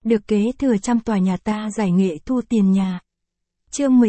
được kế thừa trăm tòa nhà ta giải nghệ thu tiền nhà. Chương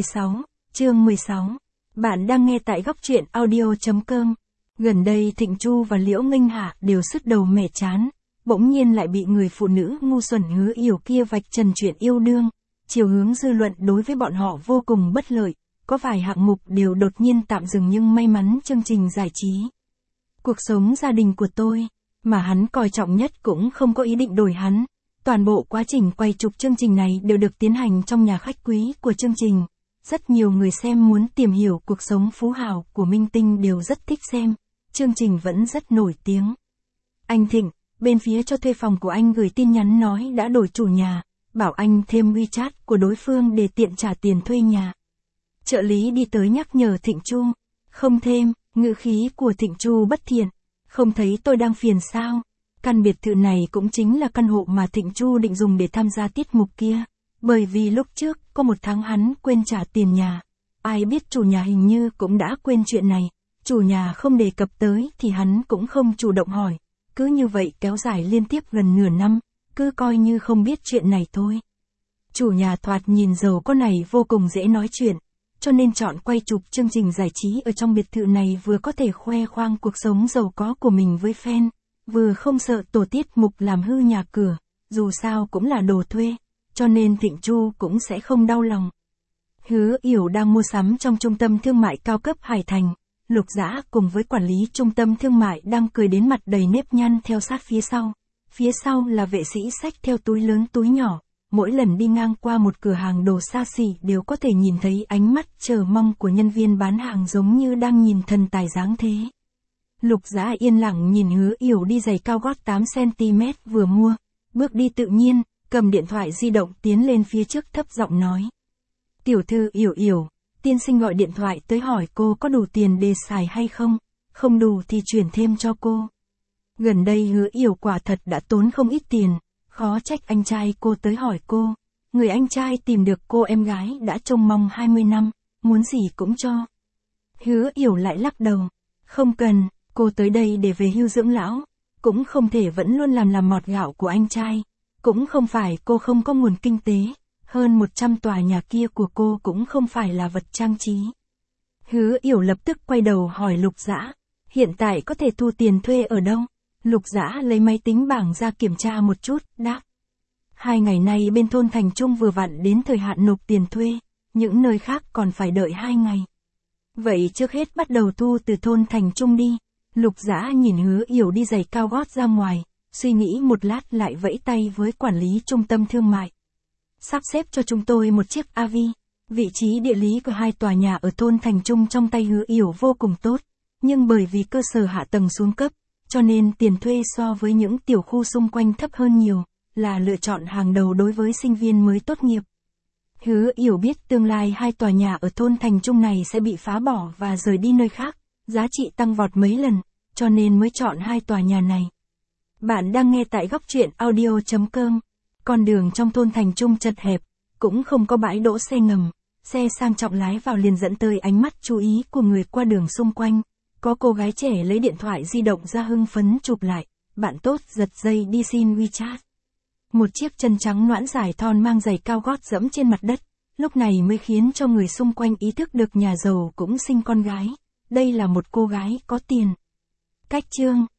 16. Bạn đang nghe tại góc truyện audio.com. Gần đây Thịnh Chu và Liễu Nghênh Hạ đều sứt đầu mẻ chán, bỗng nhiên lại bị người phụ nữ ngu xuẩn Hứa Yểu kia vạch trần chuyện yêu đương. Chiều hướng dư luận đối với bọn họ vô cùng bất lợi, có vài hạng mục đều đột nhiên tạm dừng nhưng may mắn chương trình giải trí. Cuộc sống gia đình của tôi, mà hắn coi trọng nhất cũng không có ý định đổi hắn. Toàn bộ quá trình quay chụp chương trình này đều được tiến hành trong nhà khách quý của chương trình. Rất nhiều người xem muốn tìm hiểu cuộc sống phú hào của minh tinh đều rất thích xem. Chương trình vẫn rất nổi tiếng. Anh Thịnh, bên phía cho thuê phòng của anh gửi tin nhắn nói đã đổi chủ nhà, bảo anh thêm WeChat của đối phương để tiện trả tiền thuê nhà. Trợ lý đi tới nhắc nhở Thịnh Chu. Không thêm, ngữ khí của Thịnh Chu bất thiện. Không thấy tôi đang phiền sao? Căn biệt thự này cũng chính là căn hộ mà Thịnh Chu định dùng để tham gia tiết mục kia. Bởi vì lúc trước, có một tháng hắn quên trả tiền nhà. Ai biết chủ nhà hình như cũng đã quên chuyện này. Chủ nhà không đề cập tới thì hắn cũng không chủ động hỏi. Cứ như vậy kéo dài liên tiếp gần nửa năm, cứ coi như không biết chuyện này thôi. Chủ nhà thoạt nhìn giàu có này vô cùng dễ nói chuyện, cho nên chọn quay chụp chương trình giải trí ở trong biệt thự này vừa có thể khoe khoang cuộc sống giàu có của mình với fan, vừa không sợ tổ tiết mục làm hư nhà cửa, dù sao cũng là đồ thuê, cho nên Thịnh Chu cũng sẽ không đau lòng. Hứa Yểu đang mua sắm trong trung tâm thương mại cao cấp Hải Thành. Lục Dã cùng với quản lý trung tâm thương mại đang cười đến mặt đầy nếp nhăn theo sát phía sau. Phía sau là vệ sĩ xách theo túi lớn túi nhỏ. Mỗi lần đi ngang qua một cửa hàng đồ xa xỉ đều có thể nhìn thấy ánh mắt chờ mong của nhân viên bán hàng giống như đang nhìn thần tài dáng thế. Lục Dã yên lặng nhìn Hứa Yểu đi giày cao gót 8cm vừa mua. Bước đi tự nhiên, cầm điện thoại di động tiến lên phía trước thấp giọng nói. Tiểu thư Yểu Yểu, tiên sinh gọi điện thoại tới hỏi cô có đủ tiền để xài hay không, không đủ thì chuyển thêm cho cô. Gần đây Hứa Yểu quả thật đã tốn không ít tiền, khó trách anh trai cô tới hỏi cô. Người anh trai tìm được cô em gái đã trông mong 20 năm, muốn gì cũng cho. Hứa Yểu lại lắc đầu, không cần, cô tới đây để về hưu dưỡng lão, cũng không thể vẫn luôn làm mọt gạo của anh trai, cũng không phải cô không có nguồn kinh tế. Hơn 100 tòa nhà kia của cô cũng không phải là vật trang trí. Hứa Yểu lập tức quay đầu hỏi Lục Dã, hiện tại có thể thu tiền thuê ở đâu? Lục Dã lấy máy tính bảng ra kiểm tra một chút, đáp. 2 ngày nay bên thôn Thành Trung vừa vặn đến thời hạn nộp tiền thuê, những nơi khác còn phải đợi 2 ngày. Vậy trước hết bắt đầu thu từ thôn Thành Trung đi. Lục Dã nhìn Hứa Yểu đi giày cao gót ra ngoài, suy nghĩ một lát lại vẫy tay với quản lý trung tâm thương mại. Sắp xếp cho chúng tôi một chiếc AV. Vị trí địa lý của 2 tòa nhà ở thôn Thành Trung trong tay Hứa Yểu vô cùng tốt, nhưng bởi vì cơ sở hạ tầng xuống cấp, cho nên tiền thuê so với những tiểu khu xung quanh thấp hơn nhiều, là lựa chọn hàng đầu đối với sinh viên mới tốt nghiệp. Hứa Yểu biết tương lai 2 tòa nhà ở thôn Thành Trung này sẽ bị phá bỏ và rời đi nơi khác, giá trị tăng vọt mấy lần, cho nên mới chọn 2 tòa nhà này. Bạn đang nghe tại góc truyện audio.com. Con đường trong thôn Thành Trung chật hẹp, cũng không có bãi đỗ xe ngầm, xe sang trọng lái vào liền dẫn tới ánh mắt chú ý của người qua đường xung quanh. Có cô gái trẻ lấy điện thoại di động ra hưng phấn chụp lại, bạn tốt giật dây đi xin WeChat. Một chiếc chân trắng nõn dài thon mang giày cao gót dẫm trên mặt đất, lúc này mới khiến cho người xung quanh ý thức được nhà giàu cũng sinh con gái, đây là một cô gái có tiền. Cách chương